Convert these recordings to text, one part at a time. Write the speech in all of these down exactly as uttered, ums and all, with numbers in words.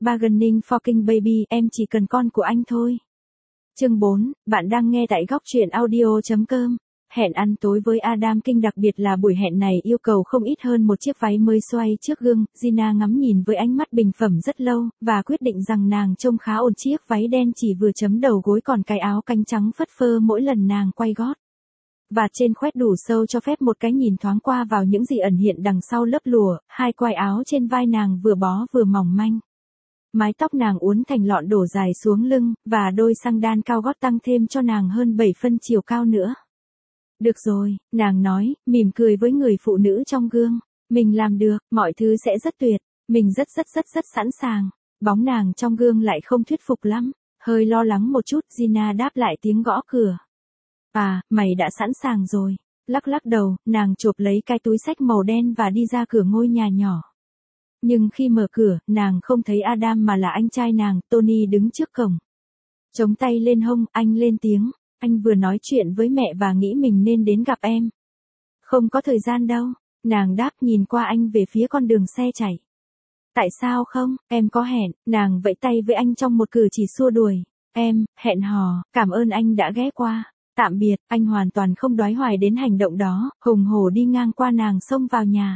Bargaining for King Baby, em chỉ cần con của anh thôi. Chương bốn, bạn đang nghe tại góc truyện audio chấm com. Hẹn ăn tối với Adam King, đặc biệt là buổi hẹn này yêu cầu không ít hơn một chiếc váy mới xoay trước gương. Gina ngắm nhìn với ánh mắt bình phẩm rất lâu, và quyết định rằng nàng trông khá ổn. Chiếc váy đen chỉ vừa chấm đầu gối, còn cái áo cánh trắng phất phơ mỗi lần nàng quay gót. Và trên khoét đủ sâu cho phép một cái nhìn thoáng qua vào những gì ẩn hiện đằng sau lớp lụa. Hai quai áo trên vai nàng vừa bó vừa mỏng manh. Mái tóc nàng uốn thành lọn đổ dài xuống lưng, và đôi xăng đan cao gót tăng thêm cho nàng hơn bảy phân chiều cao nữa. Được rồi, nàng nói, mỉm cười với người phụ nữ trong gương. Mình làm được, mọi thứ sẽ rất tuyệt. Mình rất rất rất rất sẵn sàng. Bóng nàng trong gương lại không thuyết phục lắm. Hơi lo lắng một chút, Gina đáp lại tiếng gõ cửa. À, mày đã sẵn sàng rồi. Lắc lắc đầu, nàng chộp lấy cái túi xách màu đen và đi ra cửa ngôi nhà nhỏ. Nhưng khi mở cửa, nàng không thấy Adam mà là anh trai nàng, Tony đứng trước cổng. Chống tay lên hông, anh lên tiếng. Anh vừa nói chuyện với mẹ và nghĩ mình nên đến gặp em. Không có thời gian đâu. Nàng đáp, nhìn qua anh về phía con đường xe chạy. Tại sao không, em có hẹn. Nàng vẫy tay với anh trong một cử chỉ xua đuổi. Em, hẹn hò, cảm ơn anh đã ghé qua. Tạm biệt, anh hoàn toàn không đoái hoài đến hành động đó, hùng hổ đi ngang qua nàng xông vào nhà.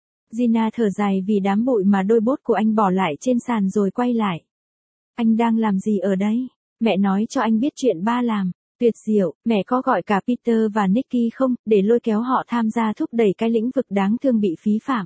Gina thở dài vì đám bụi mà đôi bốt của anh bỏ lại trên sàn rồi quay lại. Anh đang làm gì ở đây? Mẹ nói cho anh biết chuyện ba làm. Tuyệt diệu, mẹ có gọi cả Peter và Nicky không, để lôi kéo họ tham gia thúc đẩy cái lĩnh vực đáng thương bị phí phạm.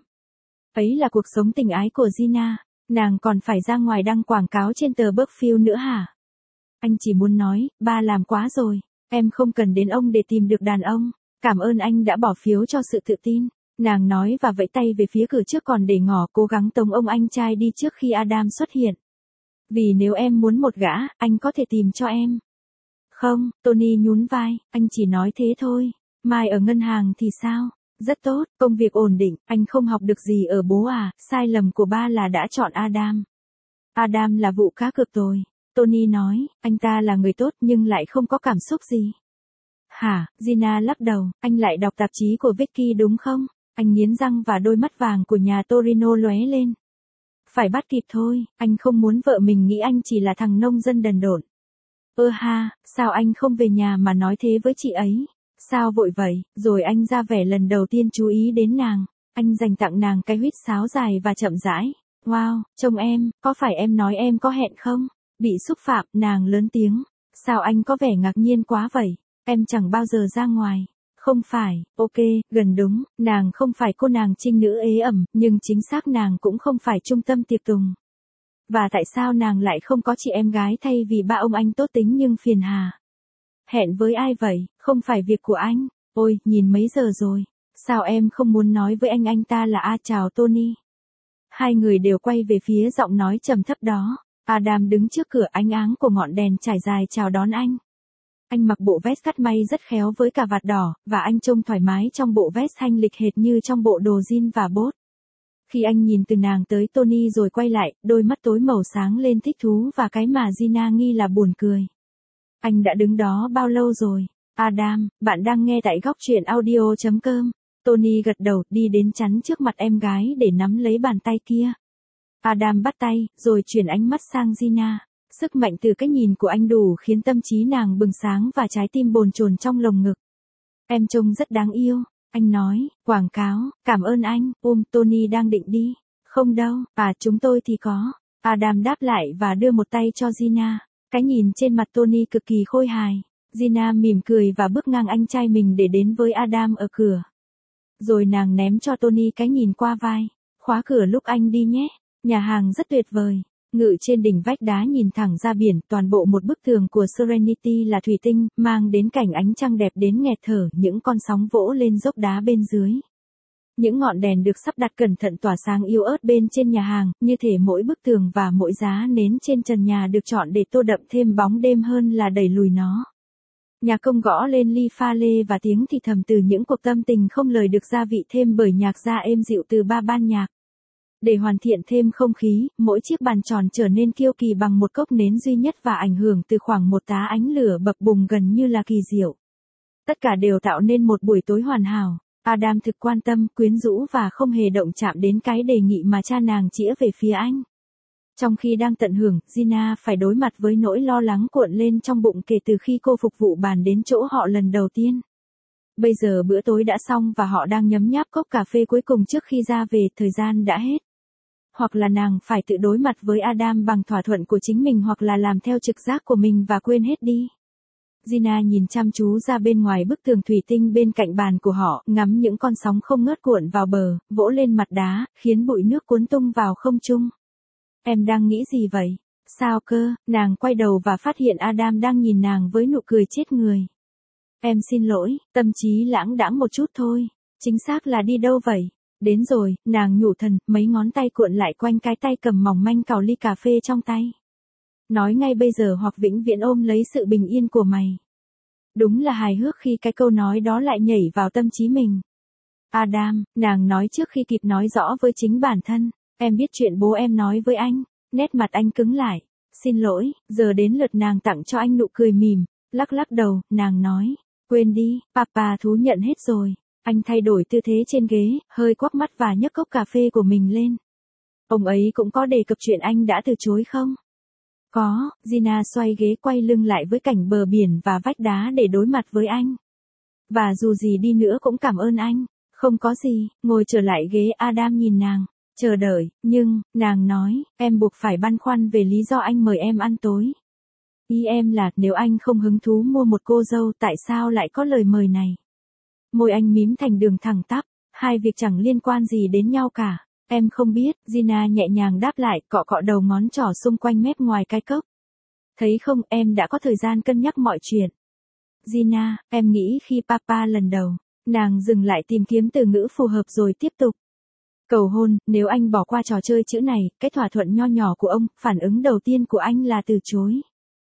Ấy là cuộc sống tình ái của Gina, nàng còn phải ra ngoài đăng quảng cáo trên tờ Buckfield nữa hả? Anh chỉ muốn nói, ba làm quá rồi, em không cần đến ông để tìm được đàn ông, cảm ơn anh đã bỏ phiếu cho sự tự tin. Nàng nói và vẫy tay về phía cửa trước, còn để ngỏ cố gắng tống ông anh trai đi trước khi Adam xuất hiện. Vì nếu em muốn một gã, anh có thể tìm cho em. Không, Tony nhún vai, anh chỉ nói thế thôi. Mai ở ngân hàng thì sao? Rất tốt, công việc ổn định, anh không học được gì ở bố à, sai lầm của ba là đã chọn Adam. Adam là vụ cá cược rồi. Tony nói, anh ta là người tốt nhưng lại không có cảm xúc gì. Hả, Gina lắc đầu, anh lại đọc tạp chí của Vicky đúng không? Anh nghiến răng và đôi mắt vàng của nhà Torino lóe lên. Phải bắt kịp thôi, anh không muốn vợ mình nghĩ anh chỉ là thằng nông dân đần độn. Ơ ha, sao anh không về nhà mà nói thế với chị ấy? Sao vội vậy? Rồi anh ra vẻ lần đầu tiên chú ý đến nàng. Anh dành tặng nàng cái huýt sáo dài và chậm rãi. Wow, trông em, có phải em nói em có hẹn không? Bị xúc phạm, nàng lớn tiếng. Sao anh có vẻ ngạc nhiên quá vậy? Em chẳng bao giờ ra ngoài. Không phải, ok, gần đúng, nàng không phải cô nàng trinh nữ ế ẩm, nhưng chính xác nàng cũng không phải trung tâm tiệc tùng. Và tại sao nàng lại không có chị em gái thay vì ba ông anh tốt tính nhưng phiền hà? Hẹn với ai vậy, không phải việc của anh. Ôi, nhìn mấy giờ rồi. Sao em không muốn nói với anh anh ta là A chào Tony? Hai người đều quay về phía giọng nói trầm thấp đó. Adam đứng trước cửa, ánh áng của ngọn đèn trải dài chào đón anh. Anh mặc bộ vest cắt may rất khéo với cà vạt đỏ, và anh trông thoải mái trong bộ vest thanh lịch hệt như trong bộ đồ jean và bốt. Khi anh nhìn từ nàng tới Tony rồi quay lại, đôi mắt tối màu sáng lên thích thú và cái mà Gina nghi là buồn cười. Anh đã đứng đó bao lâu rồi? Adam, bạn đang nghe tại góc truyện audio chấm com. Tony gật đầu, đi đến chắn trước mặt em gái để nắm lấy bàn tay kia. Adam bắt tay, rồi chuyển ánh mắt sang Gina. Sức mạnh từ cái nhìn của anh đủ khiến tâm trí nàng bừng sáng và trái tim bồn chồn trong lồng ngực. Em trông rất đáng yêu, anh nói, quảng cáo, cảm ơn anh, ôm Tony đang định đi. Không đâu, à chúng tôi thì có. Adam đáp lại và đưa một tay cho Gina. Cái nhìn trên mặt Tony cực kỳ khôi hài. Gina mỉm cười và bước ngang anh trai mình để đến với Adam ở cửa. Rồi nàng ném cho Tony cái nhìn qua vai. Khóa cửa lúc anh đi nhé. Nhà hàng rất tuyệt vời. Ngự trên đỉnh vách đá nhìn thẳng ra biển, toàn bộ một bức tường của Serenity là thủy tinh, mang đến cảnh ánh trăng đẹp đến nghẹt thở, những con sóng vỗ lên dốc đá bên dưới. Những ngọn đèn được sắp đặt cẩn thận tỏa sáng yếu ớt bên trên nhà hàng, như thể mỗi bức tường và mỗi giá nến trên trần nhà được chọn để tô đậm thêm bóng đêm hơn là đẩy lùi nó. Nhà công gõ lên ly pha lê và tiếng thì thầm từ những cuộc tâm tình không lời được gia vị thêm bởi nhạc gia êm dịu từ ba ban nhạc. Để hoàn thiện thêm không khí, mỗi chiếc bàn tròn trở nên kiêu kỳ bằng một cốc nến duy nhất và ảnh hưởng từ khoảng một tá ánh lửa bập bùng gần như là kỳ diệu. Tất cả đều tạo nên một buổi tối hoàn hảo. Adam thực quan tâm, quyến rũ và không hề động chạm đến cái đề nghị mà cha nàng chĩa về phía anh. Trong khi đang tận hưởng, Gina phải đối mặt với nỗi lo lắng cuộn lên trong bụng kể từ khi cô phục vụ bàn đến chỗ họ lần đầu tiên. Bây giờ bữa tối đã xong và họ đang nhấm nháp cốc cà phê cuối cùng trước khi ra về, thời gian đã hết. Hoặc là nàng phải tự đối mặt với Adam bằng thỏa thuận của chính mình, hoặc là làm theo trực giác của mình và quên hết đi. Gina nhìn chăm chú ra bên ngoài bức tường thủy tinh bên cạnh bàn của họ, ngắm những con sóng không ngớt cuộn vào bờ, vỗ lên mặt đá, khiến bụi nước cuốn tung vào không trung. Em đang nghĩ gì vậy? Sao cơ? Nàng quay đầu và phát hiện Adam đang nhìn nàng với nụ cười chết người. Em xin lỗi, tâm trí lãng đãng một chút thôi. Chính xác là đi đâu vậy? Đến rồi, nàng nhủ thầm, mấy ngón tay cuộn lại quanh cái tay cầm mỏng manh cào ly cà phê trong tay. Nói ngay bây giờ hoặc vĩnh viễn ôm lấy sự bình yên của mày. Đúng là hài hước khi cái câu nói đó lại nhảy vào tâm trí mình. Adam, nàng nói trước khi kịp nói rõ với chính bản thân. Em biết chuyện bố em nói với anh. Nét mặt anh cứng lại. Xin lỗi, giờ đến lượt nàng tặng cho anh nụ cười mỉm. Lắc lắc đầu, nàng nói. Quên đi, papa thú nhận hết rồi. Anh thay đổi tư thế trên ghế, hơi quắc mắt và nhấc cốc cà phê của mình lên. Ông ấy cũng có đề cập chuyện anh đã từ chối không? Có, Gina xoay ghế quay lưng lại với cảnh bờ biển và vách đá để đối mặt với anh. Và dù gì đi nữa cũng cảm ơn anh. Không có gì, ngồi trở lại ghế. Adam nhìn nàng. Chờ đợi, nhưng, nàng nói, em buộc phải băn khoăn về lý do anh mời em ăn tối. Ý em là, nếu anh không hứng thú mua một cô dâu, tại sao lại có lời mời này? Môi anh mím thành đường thẳng tắp, hai việc chẳng liên quan gì đến nhau cả. Em không biết, Gina nhẹ nhàng đáp lại, cọ cọ đầu ngón trỏ xung quanh mép ngoài cái cốc. Thấy không, em đã có thời gian cân nhắc mọi chuyện. Gina, em nghĩ khi papa lần đầu, nàng dừng lại tìm kiếm từ ngữ phù hợp rồi tiếp tục. Cầu hôn, nếu anh bỏ qua trò chơi chữ này, cái thỏa thuận nho nhỏ của ông, phản ứng đầu tiên của anh là từ chối.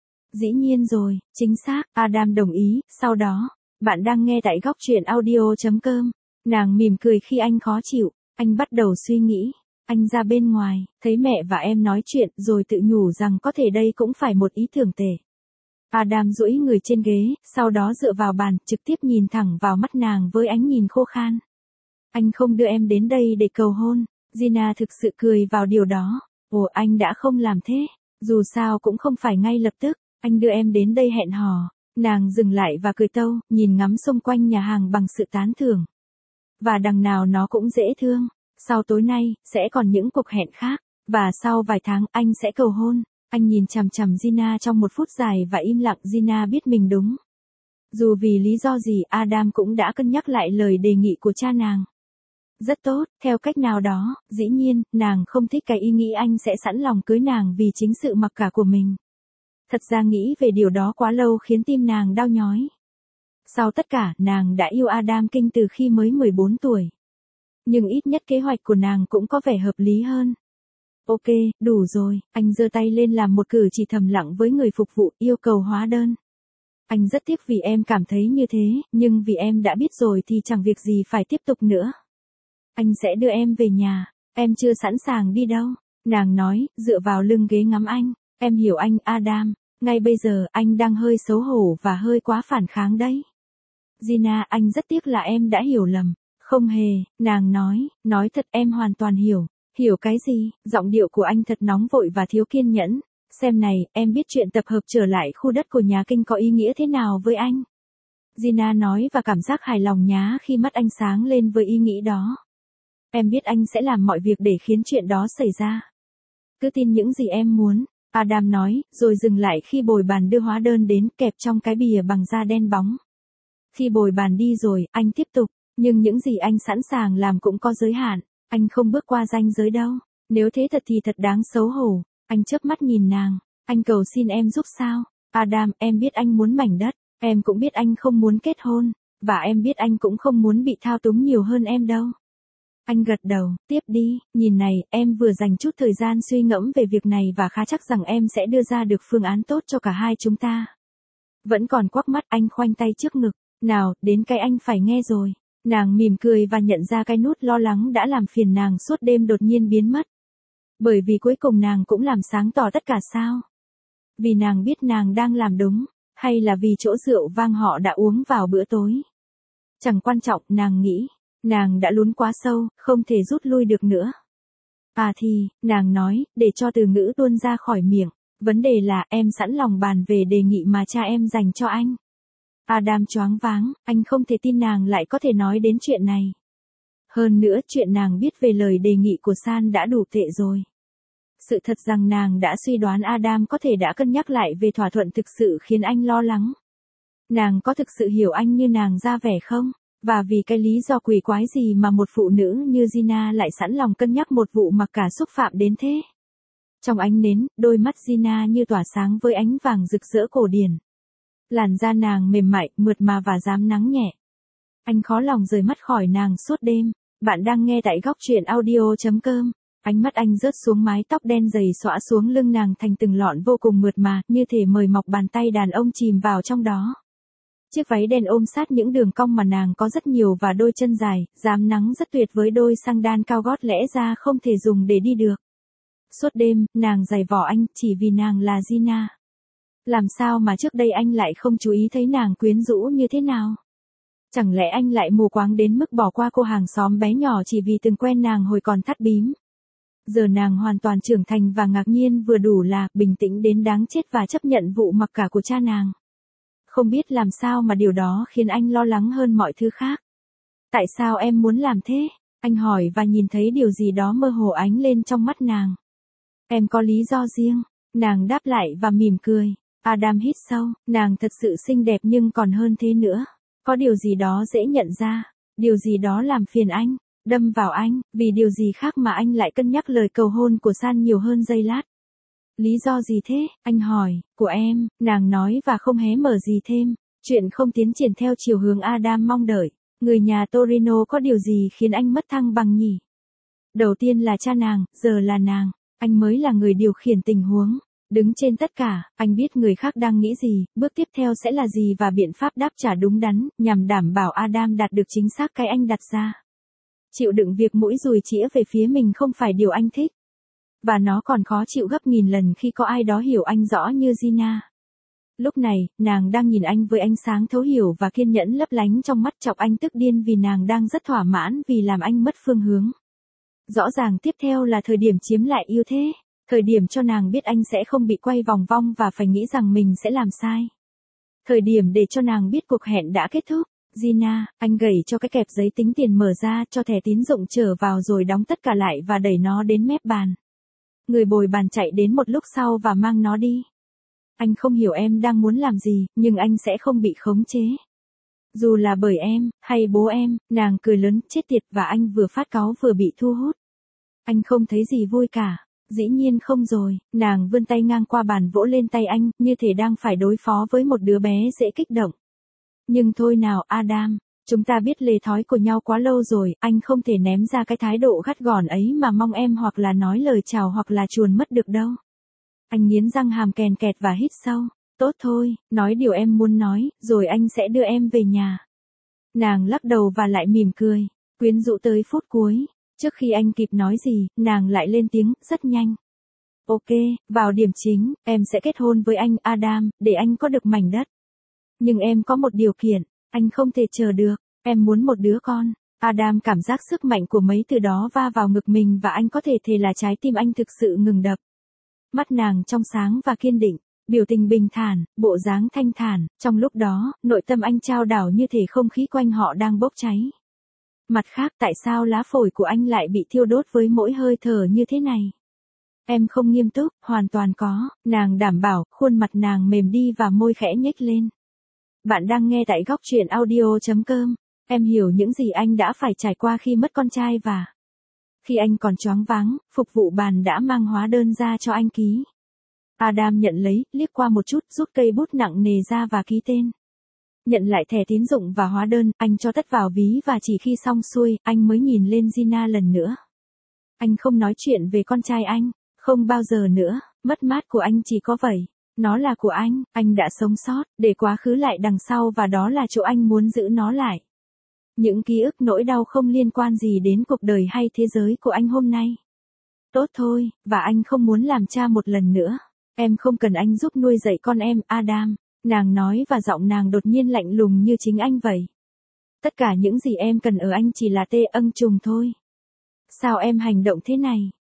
Dĩ nhiên rồi, chính xác, Adam đồng ý, sau đó, bạn đang nghe tại góc truyện audio chấm com. Nàng mỉm cười khi anh khó chịu, anh bắt đầu suy nghĩ, anh ra bên ngoài, thấy mẹ và em nói chuyện rồi tự nhủ rằng có thể đây cũng phải một ý tưởng tệ. Adam duỗi người trên ghế, sau đó dựa vào bàn, trực tiếp nhìn thẳng vào mắt nàng với ánh nhìn khô khan. Anh không đưa em đến đây để cầu hôn. Gina thực sự cười vào điều đó. Ồ, anh đã không làm thế. Dù sao cũng không phải ngay lập tức. Anh đưa em đến đây hẹn hò. Nàng dừng lại và cười tâu, nhìn ngắm xung quanh nhà hàng bằng sự tán thưởng. Và đằng nào nó cũng dễ thương. Sau tối nay, sẽ còn những cuộc hẹn khác. Và sau vài tháng, anh sẽ cầu hôn. Anh nhìn chằm chằm Gina trong một phút dài và im lặng. Gina biết mình đúng. Dù vì lý do gì, Adam cũng đã cân nhắc lại lời đề nghị của cha nàng. Rất tốt, theo cách nào đó, dĩ nhiên, nàng không thích cái ý nghĩ anh sẽ sẵn lòng cưới nàng vì chính sự mặc cả của mình. Thật ra nghĩ về điều đó quá lâu khiến tim nàng đau nhói. Sau tất cả, nàng đã yêu Adam Kinh từ khi mới mười bốn tuổi. Nhưng ít nhất kế hoạch của nàng cũng có vẻ hợp lý hơn. Ok, đủ rồi, anh giơ tay lên làm một cử chỉ thầm lặng với người phục vụ, yêu cầu hóa đơn. Anh rất tiếc vì em cảm thấy như thế, nhưng vì em đã biết rồi thì chẳng việc gì phải tiếp tục nữa. Anh sẽ đưa em về nhà, em chưa sẵn sàng đi đâu. Nàng nói, dựa vào lưng ghế ngắm anh. Em hiểu anh, Adam, ngay bây giờ anh đang hơi xấu hổ và hơi quá phản kháng đấy. Gina, anh rất tiếc là em đã hiểu lầm. Không hề, nàng nói, nói thật em hoàn toàn hiểu. Hiểu cái gì? Giọng điệu của anh thật nóng vội và thiếu kiên nhẫn. Xem này, em biết chuyện tập hợp trở lại khu đất của nhà Kinh có ý nghĩa thế nào với anh. Gina nói và cảm giác hài lòng nhá khi mắt anh sáng lên với ý nghĩ đó. Em biết anh sẽ làm mọi việc để khiến chuyện đó xảy ra. Cứ tin những gì em muốn, Adam nói, rồi dừng lại khi bồi bàn đưa hóa đơn đến kẹp trong cái bìa bằng da đen bóng. Khi bồi bàn đi rồi, anh tiếp tục, nhưng những gì anh sẵn sàng làm cũng có giới hạn, anh không bước qua ranh giới đâu. Nếu thế thật thì thật đáng xấu hổ. Anh chớp mắt nhìn nàng, anh cầu xin em giúp sao? Adam, em biết anh muốn mảnh đất, em cũng biết anh không muốn kết hôn, và em biết anh cũng không muốn bị thao túng nhiều hơn em đâu. Anh gật đầu, tiếp đi, nhìn này, em vừa dành chút thời gian suy ngẫm về việc này và khá chắc rằng em sẽ đưa ra được phương án tốt cho cả hai chúng ta. Vẫn còn quắc mắt, anh khoanh tay trước ngực, nào, đến cái anh phải nghe rồi. Nàng mỉm cười và nhận ra cái nút lo lắng đã làm phiền nàng suốt đêm đột nhiên biến mất. Bởi vì cuối cùng nàng cũng làm sáng tỏ tất cả sao? Vì nàng biết nàng đang làm đúng, hay là vì chỗ rượu vang họ đã uống vào bữa tối? Chẳng quan trọng, nàng nghĩ. Nàng đã lún quá sâu, không thể rút lui được nữa. À thì, nàng nói, để cho từ ngữ tuôn ra khỏi miệng. Vấn đề là, em sẵn lòng bàn về đề nghị mà cha em dành cho anh. Adam choáng váng, anh không thể tin nàng lại có thể nói đến chuyện này. Hơn nữa, chuyện nàng biết về lời đề nghị của San đã đủ tệ rồi. Sự thật rằng nàng đã suy đoán Adam có thể đã cân nhắc lại về thỏa thuận thực sự khiến anh lo lắng. Nàng có thực sự hiểu anh như nàng ra vẻ không? Và vì cái lý do quỷ quái gì mà một phụ nữ như Gina lại sẵn lòng cân nhắc một vụ mặc cả xúc phạm đến thế? Trong ánh nến, đôi mắt Gina như tỏa sáng với ánh vàng rực rỡ cổ điển. Làn da nàng mềm mại, mượt mà và rám nắng nhẹ. Anh khó lòng rời mắt khỏi nàng suốt đêm. Bạn đang nghe tại góc truyện audio chấm com. Ánh mắt anh rớt xuống mái tóc đen dày xõa xuống lưng nàng thành từng lọn vô cùng mượt mà, như thể mời mọc bàn tay đàn ông chìm vào trong đó. Chiếc váy đen ôm sát những đường cong mà nàng có rất nhiều và đôi chân dài, rám nắng rất tuyệt với đôi xăng đan cao gót lẽ ra không thể dùng để đi được. Suốt đêm, nàng giày vò anh chỉ vì nàng là Gina. Làm sao mà trước đây anh lại không chú ý thấy nàng quyến rũ như thế nào? Chẳng lẽ anh lại mù quáng đến mức bỏ qua cô hàng xóm bé nhỏ chỉ vì từng quen nàng hồi còn thắt bím? Giờ nàng hoàn toàn trưởng thành và ngạc nhiên vừa đủ là bình tĩnh đến đáng chết và chấp nhận vụ mặc cả của cha nàng. Không biết làm sao mà điều đó khiến anh lo lắng hơn mọi thứ khác. Tại sao em muốn làm thế? Anh hỏi và nhìn thấy điều gì đó mơ hồ ánh lên trong mắt nàng. Em có lý do riêng. Nàng đáp lại và mỉm cười. Adam hít sâu, nàng thật sự xinh đẹp nhưng còn hơn thế nữa. Có điều gì đó dễ nhận ra. Điều gì đó làm phiền anh. Đâm vào anh, vì điều gì khác mà anh lại cân nhắc lời cầu hôn của San nhiều hơn giây lát. Lý do gì thế? Anh hỏi, của em, nàng nói và không hé mở gì thêm. Chuyện không tiến triển theo chiều hướng Adam mong đợi. Người nhà Torino có điều gì khiến anh mất thăng bằng nhỉ? Đầu tiên là cha nàng, giờ là nàng. Anh mới là người điều khiển tình huống. Đứng trên tất cả, anh biết người khác đang nghĩ gì, bước tiếp theo sẽ là gì và biện pháp đáp trả đúng đắn, nhằm đảm bảo Adam đạt được chính xác cái anh đặt ra. Chịu đựng việc mũi dùi chĩa về phía mình không phải điều anh thích. Và nó còn khó chịu gấp nghìn lần khi có ai đó hiểu anh rõ như Gina. Lúc này, nàng đang nhìn anh với ánh sáng thấu hiểu và kiên nhẫn lấp lánh trong mắt chọc anh tức điên vì nàng đang rất thỏa mãn vì làm anh mất phương hướng. Rõ ràng tiếp theo là thời điểm chiếm lại ưu thế. Thời điểm cho nàng biết anh sẽ không bị quay vòng vong và phải nghĩ rằng mình sẽ làm sai. Thời điểm để cho nàng biết cuộc hẹn đã kết thúc. Gina, anh gẩy cho cái kẹp giấy tính tiền mở ra cho thẻ tín dụng trở vào rồi đóng tất cả lại và đẩy nó đến mép bàn. Người bồi bàn chạy đến một lúc sau và mang nó đi. Anh không hiểu em đang muốn làm gì, nhưng anh sẽ không bị khống chế. Dù là bởi em, hay bố em, nàng cười lớn, chết tiệt và anh vừa phát cáu vừa bị thu hút. Anh không thấy gì vui cả. Dĩ nhiên không rồi, nàng vươn tay ngang qua bàn vỗ lên tay anh, như thể đang phải đối phó với một đứa bé dễ kích động. Nhưng thôi nào Adam, chúng ta biết lề thói của nhau quá lâu rồi, anh không thể ném ra cái thái độ gắt gỏn ấy mà mong em hoặc là nói lời chào hoặc là chuồn mất được đâu. Anh nghiến răng hàm kèn kẹt và hít sâu. Tốt thôi, nói điều em muốn nói, rồi anh sẽ đưa em về nhà. Nàng lắc đầu và lại mỉm cười, quyến rũ tới phút cuối. Trước khi anh kịp nói gì, nàng lại lên tiếng, rất nhanh. Ok, vào điểm chính, em sẽ kết hôn với anh Adam, để anh có được mảnh đất. Nhưng em có một điều kiện, anh không thể chờ được, em muốn một đứa con. Adam cảm giác sức mạnh của mấy từ đó va vào ngực mình và anh có thể thề là trái tim anh thực sự ngừng đập. Mắt nàng trong sáng và kiên định, biểu tình bình thản, bộ dáng thanh thản, trong lúc đó, nội tâm anh trao đảo như thể không khí quanh họ đang bốc cháy. Mặt khác, tại sao lá phổi của anh lại bị thiêu đốt với mỗi hơi thở như thế này? Em không nghiêm túc, hoàn toàn có, nàng đảm bảo, khuôn mặt nàng mềm đi và môi khẽ nhếch lên. Bạn đang nghe tại góc truyện audio chấm com. Em hiểu những gì anh đã phải trải qua khi mất con trai và khi anh còn choáng váng, phục vụ bàn đã mang hóa đơn ra cho anh ký. Adam nhận lấy, liếc qua một chút, rút cây bút nặng nề ra và ký tên. Nhận lại thẻ tín dụng và hóa đơn, anh cho tất vào ví và chỉ khi xong xuôi, anh mới nhìn lên Gina lần nữa. Anh không nói chuyện về con trai anh, không bao giờ nữa, mất mát của anh chỉ có vậy. Nó là của anh, anh đã sống sót, để quá khứ lại đằng sau và đó là chỗ anh muốn giữ nó lại. Những ký ức nỗi đau không liên quan gì đến cuộc đời hay thế giới của anh hôm nay. Tốt thôi, và anh không muốn làm cha một lần nữa. Em không cần anh giúp nuôi dạy con em, Adam. Nàng nói và giọng nàng đột nhiên lạnh lùng như chính anh vậy. Tất cả những gì em cần ở anh chỉ là tê âng trùng thôi. Sao em hành động thế này?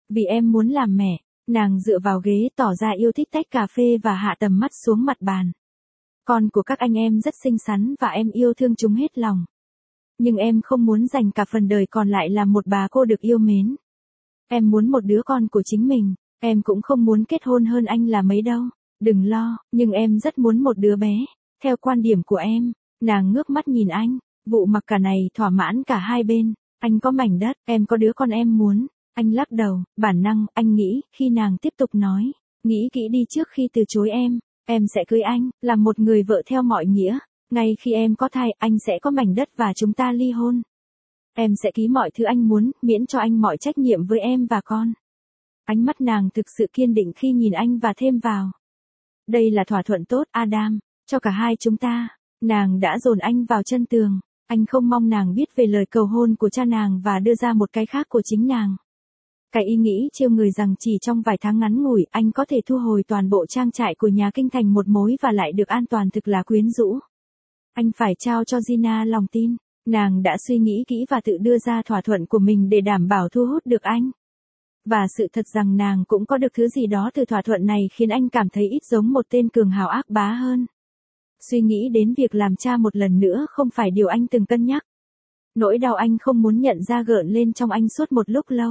Vì em muốn làm mẹ. Nàng dựa vào ghế tỏ ra yêu thích tách cà phê và hạ tầm mắt xuống mặt bàn. Con của các anh em rất xinh xắn và em yêu thương chúng hết lòng. Nhưng em không muốn dành cả phần đời còn lại làm một bà cô được yêu mến. Em muốn một đứa con của chính mình, em cũng không muốn kết hôn hơn anh là mấy đâu. Đừng lo, nhưng em rất muốn một đứa bé. Theo quan điểm của em, nàng ngước mắt nhìn anh, vụ mặc cả này thỏa mãn cả hai bên. Anh có mảnh đất, em có đứa con em muốn. Anh lắc đầu, bản năng, anh nghĩ, khi nàng tiếp tục nói, nghĩ kỹ đi trước khi từ chối em, em sẽ cưới anh, làm một người vợ theo mọi nghĩa. Ngay khi em có thai, anh sẽ có mảnh đất và chúng ta ly hôn. Em sẽ ký mọi thứ anh muốn, miễn cho anh mọi trách nhiệm với em và con. Ánh mắt nàng thực sự kiên định khi nhìn anh và thêm vào. Đây là thỏa thuận tốt, Adam, cho cả hai chúng ta. Nàng đã dồn anh vào chân tường. Anh không mong nàng biết về lời cầu hôn của cha nàng và đưa ra một cái khác của chính nàng. Cái ý nghĩ trêu người rằng chỉ trong vài tháng ngắn ngủi anh có thể thu hồi toàn bộ trang trại của nhà kinh thành một mối và lại được an toàn thực là quyến rũ. Anh phải trao cho Gina lòng tin. Nàng đã suy nghĩ kỹ và tự đưa ra thỏa thuận của mình để đảm bảo thu hút được anh. Và sự thật rằng nàng cũng có được thứ gì đó từ thỏa thuận này khiến anh cảm thấy ít giống một tên cường hào ác bá hơn. Suy nghĩ đến việc làm cha một lần nữa không phải điều anh từng cân nhắc. Nỗi đau anh không muốn nhận ra gợn lên trong anh suốt một lúc lâu.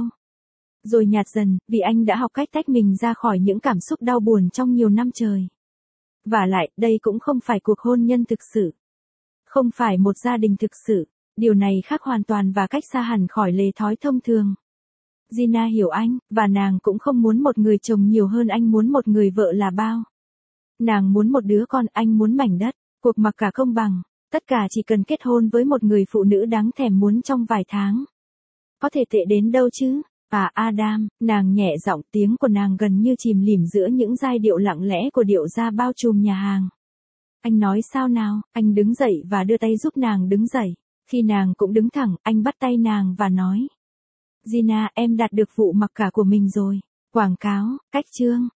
Rồi nhạt dần, vì anh đã học cách tách mình ra khỏi những cảm xúc đau buồn trong nhiều năm trời. Vả lại, đây cũng không phải cuộc hôn nhân thực sự. Không phải một gia đình thực sự. Điều này khác hoàn toàn và cách xa hẳn khỏi lề thói thông thường. Gina hiểu anh, và nàng cũng không muốn một người chồng nhiều hơn anh muốn một người vợ là bao. Nàng muốn một đứa con, anh muốn mảnh đất, cuộc mặc cả công bằng, tất cả chỉ cần kết hôn với một người phụ nữ đáng thèm muốn trong vài tháng. Có thể tệ đến đâu chứ? À Adam, nàng nhẹ giọng, tiếng của nàng gần như chìm lìm giữa những giai điệu lặng lẽ của điệu gia bao trùm nhà hàng. Anh nói sao nào? Anh đứng dậy và đưa tay giúp nàng đứng dậy. Khi nàng cũng đứng thẳng, anh bắt tay nàng và nói. Gina, em đạt được vụ mặc cả của mình rồi. Quảng cáo, cách chương.